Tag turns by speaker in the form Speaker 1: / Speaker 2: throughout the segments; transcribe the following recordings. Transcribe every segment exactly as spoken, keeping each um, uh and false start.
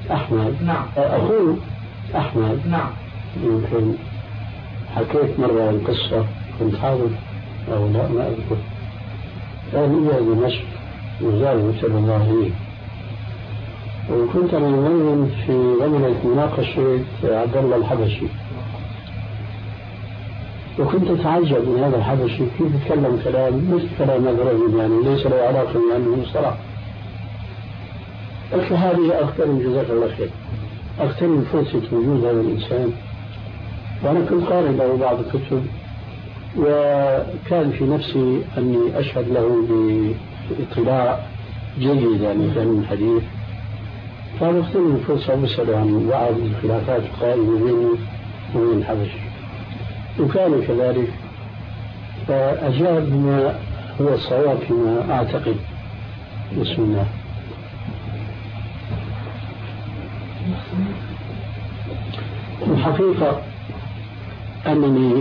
Speaker 1: أحمد.
Speaker 2: نعم.
Speaker 1: أخوه أحمد.
Speaker 2: نعم.
Speaker 1: يمكن حكيت مرة القصة كنت حاضر أو لا ما أذكر. كان إلى دمشق وزاره صلى الله عليه، وكنت أنا يومين في غمرة مناقشة عبد الله الحبشي، وكنت أتعجب من هذا الحبشي كيف يتكلم كلام مثل كلام هذا الرجل، يعني ليس له علاقة يعني مصطلح. قلت له هذه أغتنم جزاك الله خير، أغتنم فرصة وجود هذا الإنسان، وأنا كنت قارئ له بعض الكتب، وكان في نفسي أني أشهد له باطلاع جيد يعني في علم الحديث، فأغتنم الفرصة وأسأل عن بعض الخلافات القائمة بيني وبين الحبشي، وكان كذلك، فأجاب بما هو الصواب فيما أعتقد. بسم الله. الحقيقة أنني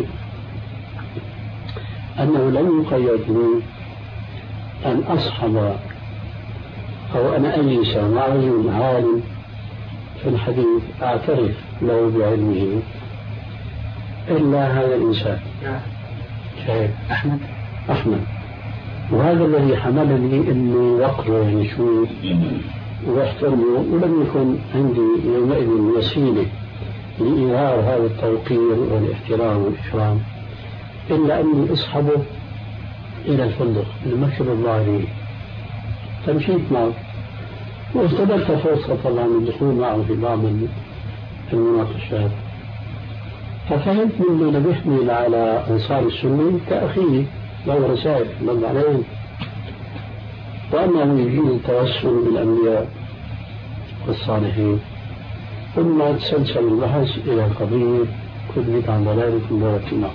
Speaker 1: أنه لم يقيد لي أن أصحب أو أن أجلس مع رجل عالم في الحديث أعترف له بعلمه إلا هذا الإنسان. شايف
Speaker 2: أحمد
Speaker 1: أحمد وهذا الذي حملني إني وقره يعني شوي واحترمه، ولم يكن عندي يومئذ وسيلة لإظهار هذا التوقير والاحترام والإكرام إلا أني أصحبه إلى الفندق المكتب الظاهري، فمشيت معه واستدرت فرصة طبعا الدخول معه في بعض المناقشات، ففهمت منه نبهني على أنصار السنة كأخيه له رسائل من عليهم، وأنه يجيز التوسل بالأنبياء والصالحين. ثم تسلسل البحث إلى قضية كذبت عن ضلالة دولة النار،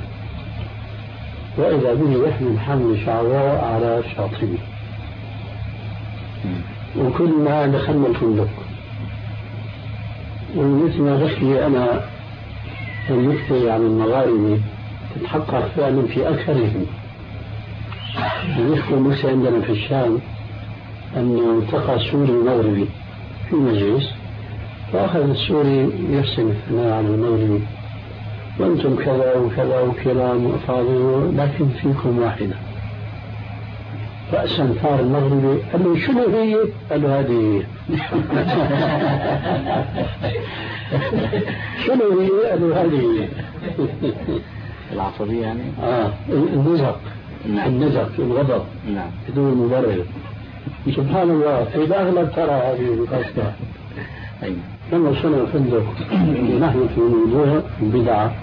Speaker 1: وإذا به يحمل حمل شعواء على شاطئه، وكل ما دخلنا الفندق ومثل ما بحكي أنا النكتة عن المغاربة تتحقق فعلا في أكثرهم. يذكر موسى عندنا في الشام أنه التقى سوري مغربي في مجلس، فأخذ السوري يرسم الثناء على المغربي، وأنتم كذا وكذا وكرام وأفاضل لكن فيكم واحدة. رأسا ثار المغربي قال له شنو هي؟ قال له هذه شنو هي؟ قال له هذه
Speaker 2: العصبية يعني؟
Speaker 1: آه النزق. نعم. النزق الغضب.
Speaker 2: نعم.
Speaker 1: بدون مبرر. سبحان الله إذا أغلب ترى هذه القصة.
Speaker 2: أيوة.
Speaker 1: لما وصلنا الفندق ونحن في موضوع البدعة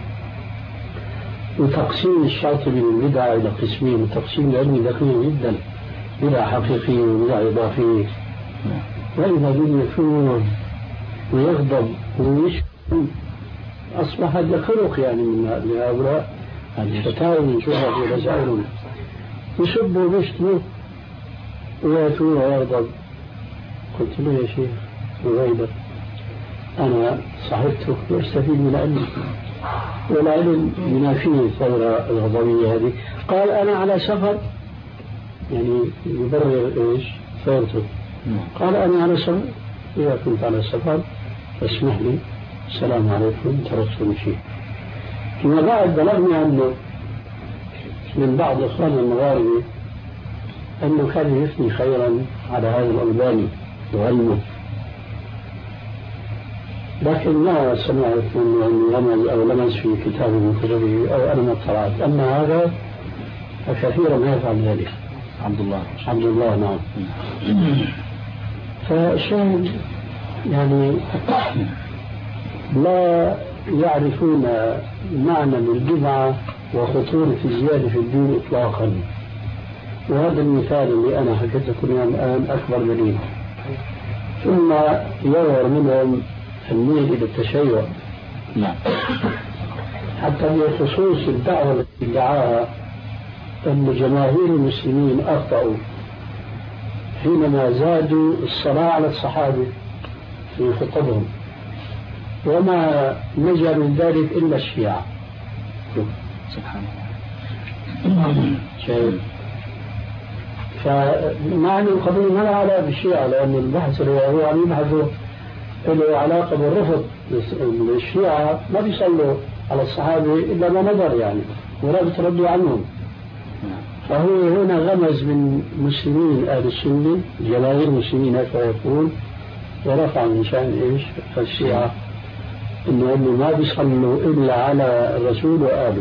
Speaker 1: وتقسيم الشاطئ من البدعة إلى قسمين، وتقسيم العلمي دقيق جدا، بدعة حقيقية وبدعة إضافية. وإذا بده يثور ويغضب ويشتم أصبح هذا خلق يعني من هؤلاء الفتاوى من شهرة ورسائلهم، يسبوا ويشتموا ويثور ويغضب. قلت له يا شيخ وغيبة أنا صاحبتك واستفيد من علمي، والعلم ينافيني الثورة الغضبية هذه. قال أنا على سفر، يعني يبرر إيش ثورته. قال أنا على سفر، إذا كنت على سفر فاسمح لي، السلام عليكم، تركت مشي. فيما بعد بلغني عنه من بعض إخوان المغاربة أنه كان يثني خيرا على هذا الألباني وعلمه، لكن ما سمعت من رمز أو لمس في كتاب من كتبه أو أنا ما اطلعت. أما هذا فكثيرا ما يفعل ذلك.
Speaker 2: عبد الله
Speaker 1: عبد الله نعم. فالشاهد يعني لا يعرفون معنى البدعة وخطورة الزيادة في الدين إطلاقا، وهذا المثال اللي أنا حكيت لكم الآن أكبر دليل. ثم يظهر منهم الميل إلى التشيع.
Speaker 2: نعم.
Speaker 1: حتى بخصوص الدعوة التي ادعاها أن جماهير المسلمين أخطأوا حينما زادوا الصلاة على الصحابة في خطبهم، وما نجا من ذلك إلا الشيعة.
Speaker 2: سبحان الله.
Speaker 1: شايف؟ فمعنى القضية ما لها علاقة بالشيعة، لأن البحث اللي هو عم يبحثوا له علاقة بالرفض. الشيعة ما بيصلوا على الصحابة إلا ما نظر يعني، ولا بتردوا عنهم. فهو هنا غمز من مسلمين أهل السنة، جماهير المسلمين هكذا يقول، ورفع من شأن إيش الشيعة إنه ما بيصلوا إلا على الرسول وآله.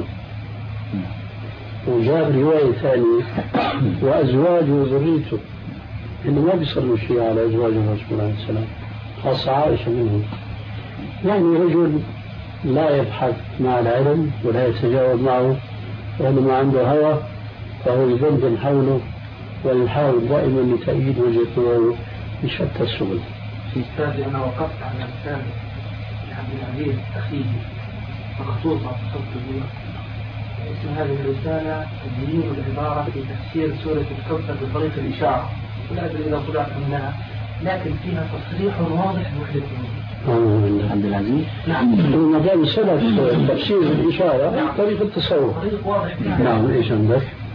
Speaker 1: وجاب رواية ثانية وأزواجه وذريته إنه ما بيصلوا الشيعة على أزواج الرسول عليه السلام، خاصة عائشة منهم. يعني رجل لا يبحث مع العلم ولا يتجاوب معه، وأنه ما عنده هوى، فهو يدندن حوله ويحاول دائما لتأييد وجهة نظره بشتى السبل.
Speaker 3: في أستاذي أنا وقفت على مثال عبد العزيز أخيه مخصوصة صوته. اسم هذه الرسالة تبيين العبارة في تفسير سورة الكوثر بطريق الإشارة، ولا أدري إذا طلعت منها، لكن فيها تصريح واضح محدث.
Speaker 2: عبد العزيز
Speaker 1: نعم. ما دام سبب تفسير الإشارة طريق التصور.
Speaker 3: طريق واضح.
Speaker 1: نعم. إيش عندك؟